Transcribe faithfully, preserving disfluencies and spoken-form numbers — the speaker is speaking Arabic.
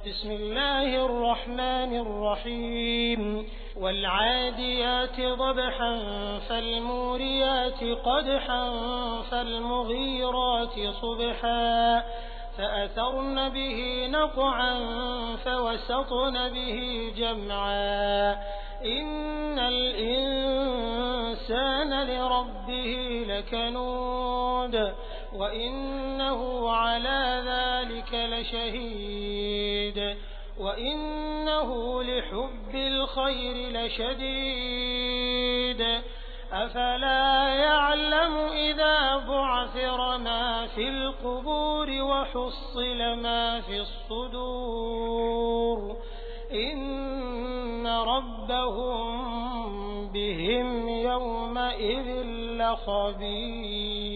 بسم الله الرحمن الرحيم والعاديات ضبحا فالموريات قدحا فالمغيرات صبحا فأثرن به نقعا فوسطن به جمعا إن الإنسان لربه لكنود وإنه على ذلك لشهيد وإنه لحب الخير لشديد أفلا يعلم إذا بعثر ما في القبور وحصل ما في الصدور إن ربهم بهم يومئذ لخبير.